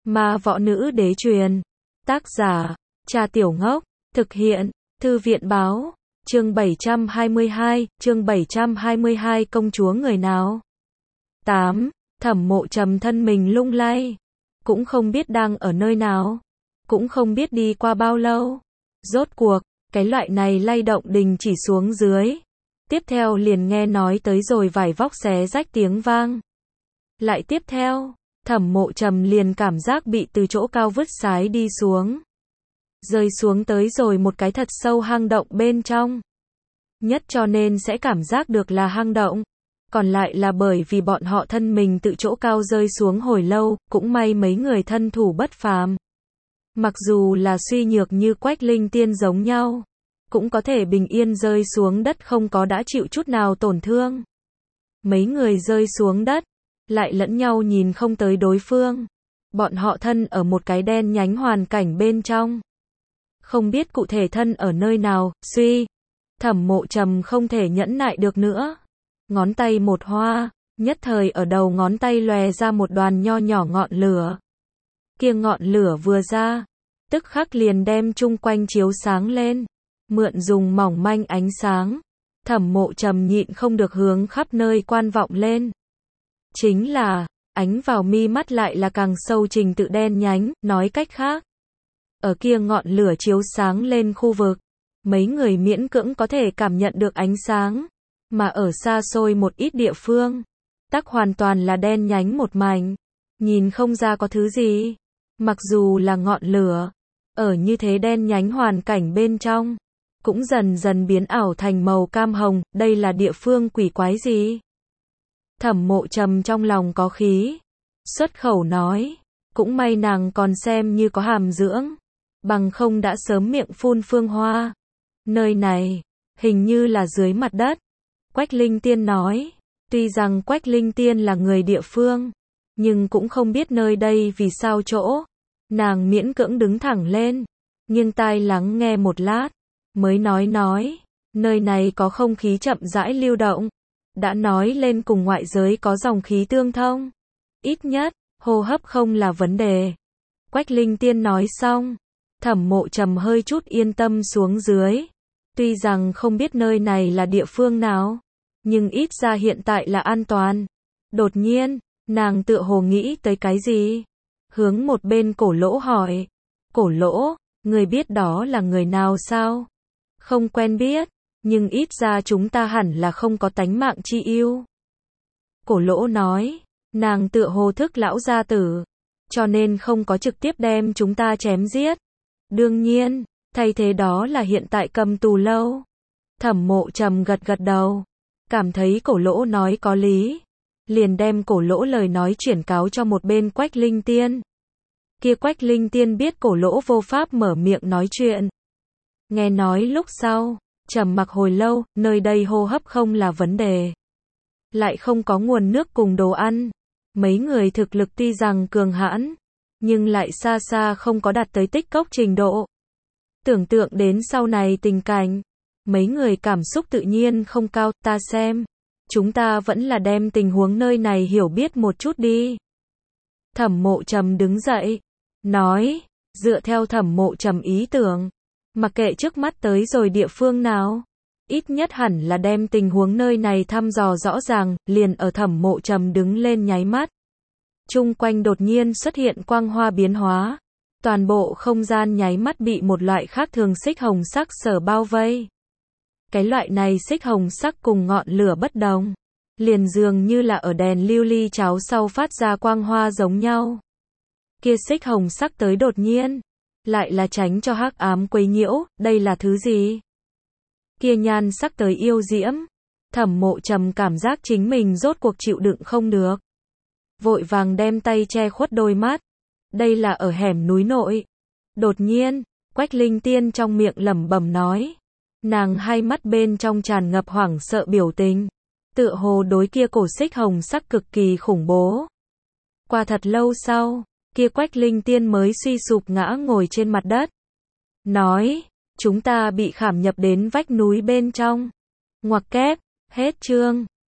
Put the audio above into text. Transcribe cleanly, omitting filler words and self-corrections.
Ma võ nữ đế truyền. Tác giả, Trà Tiểu Ngốc. Thực hiện, Thư viện báo. Chương 722, công chúa người nào? 8. Thẩm Mộ Trầm thân mình lung lay. Cũng không biết đang ở nơi nào. Cũng không biết đi qua bao lâu. Rốt cuộc, cái loại này lay động đình chỉ xuống dưới. Tiếp theo liền nghe nói tới rồi vải vóc xé rách tiếng vang. Lại tiếp theo, Thẩm Mộ Trầm liền cảm giác bị từ chỗ cao vứt sái đi xuống. Rơi xuống tới rồi một cái thật sâu hang động bên trong. Nhất cho nên sẽ cảm giác được là hang động. Còn lại là bởi vì bọn họ thân mình tự chỗ cao rơi xuống hồi lâu, cũng may mấy người thân thủ bất phàm. Mặc dù là suy nhược như Quách Linh Tiên giống nhau, cũng có thể bình yên rơi xuống đất không có đã chịu chút nào tổn thương. Mấy người rơi xuống đất, lại lẫn nhau nhìn không tới đối phương. Bọn họ thân ở một cái đen nhánh hoàn cảnh bên trong. Không biết cụ thể thân ở nơi nào, Thẩm Mộ Trầm không thể nhẫn nại được nữa. Ngón tay một hoa, nhất thời ở đầu ngón tay lòe ra một đoàn nho nhỏ ngọn lửa. Kia ngọn lửa vừa ra, tức khắc liền đem chung quanh chiếu sáng lên. Mượn dùng mỏng manh ánh sáng, Thẩm Mộ Trầm nhịn không được hướng khắp nơi quan vọng lên. Chính là, ánh vào mi mắt lại là càng sâu trình tự đen nhánh, nói cách khác. Ở kia ngọn lửa chiếu sáng lên khu vực, mấy người miễn cưỡng có thể cảm nhận được ánh sáng, mà ở xa xôi một ít địa phương, tắc hoàn toàn là đen nhánh một mảnh, nhìn không ra có thứ gì. Mặc dù là ngọn lửa, ở như thế đen nhánh hoàn cảnh bên trong, cũng dần dần biến ảo thành màu cam hồng, đây là địa phương quỷ quái gì? Thẩm Mộ Trầm trong lòng có khí, xuất khẩu nói, cũng may nàng còn xem như có hàm dưỡng, bằng không đã sớm miệng phun phương hoa. Nơi này, hình như là dưới mặt đất. Quách Linh Tiên nói, tuy rằng Quách Linh Tiên là người địa phương, nhưng cũng không biết nơi đây vì sao chỗ. Nàng miễn cưỡng đứng thẳng lên, nghiêng tai lắng nghe một lát, mới nói, nơi này có không khí chậm rãi lưu động, đã nói lên cùng ngoại giới có dòng khí tương thông. Ít nhất, hô hấp không là vấn đề. Quách Linh Tiên nói xong, Thẩm Mộ Trầm hơi chút yên tâm xuống dưới. Tuy rằng không biết nơi này là địa phương nào, nhưng ít ra hiện tại là an toàn. Đột nhiên, nàng tựa hồ nghĩ tới cái gì? Hướng một bên Cổ Lỗ hỏi. Cổ Lỗ, người biết đó là người nào sao? Không quen biết, nhưng ít ra chúng ta hẳn là không có tánh mạng chi ưu. Cổ Lỗ nói, nàng tựa hồ thức lão gia tử, cho nên không có trực tiếp đem chúng ta chém giết. Đương nhiên, thay thế đó là hiện tại cầm tù lâu. Thẩm Mộ Trầm gật gật đầu, cảm thấy Cổ Lỗ nói có lý, liền đem Cổ Lỗ lời nói chuyển cáo cho một bên Quách Linh Tiên. Kia Quách Linh Tiên biết Cổ Lỗ vô pháp mở miệng nói chuyện. Nghe nói lúc sau, trầm mặc hồi lâu, nơi đây hô hấp không là vấn đề. Lại không có nguồn nước cùng đồ ăn. Mấy người thực lực tuy rằng cường hãn, nhưng lại xa xa không có đạt tới tích cốc trình độ. Tưởng tượng đến sau này tình cảnh, mấy người cảm xúc tự nhiên không cao, ta xem. Chúng ta vẫn là đem tình huống nơi này hiểu biết một chút đi. Thẩm Mộ Trầm đứng dậy, nói, dựa theo Thẩm Mộ Trầm ý tưởng, mặc kệ trước mắt tới rồi địa phương nào, ít nhất hẳn là đem tình huống nơi này thăm dò rõ ràng, liền ở Thẩm Mộ Trầm đứng lên nháy mắt. Chung quanh đột nhiên xuất hiện quang hoa biến hóa, toàn bộ không gian nháy mắt bị một loại khác thường xích hồng sắc sở bao vây. Cái loại này xích hồng sắc cùng ngọn lửa bất đồng, liền dường như là ở đèn lưu ly cháo sau phát ra quang hoa giống nhau. Kia xích hồng sắc tới đột nhiên, lại là tránh cho hắc ám quấy nhiễu, đây là thứ gì? Kia nhan sắc tới yêu diễm, Thẩm Mộ Trầm cảm giác chính mình rốt cuộc chịu đựng không được. Vội vàng đem tay che khuất đôi mắt. Đây là ở hẻm núi nội. Đột nhiên, Quách Linh Tiên trong miệng lẩm bẩm nói. Nàng hai mắt bên trong tràn ngập hoảng sợ biểu tình. Tựa hồ đối kia cổ xích hồng sắc cực kỳ khủng bố. Qua thật lâu sau, kia Quách Linh Tiên mới suy sụp ngã ngồi trên mặt đất. Nói, chúng ta bị khảm nhập đến vách núi bên trong. Ngoặc kép, hết chương.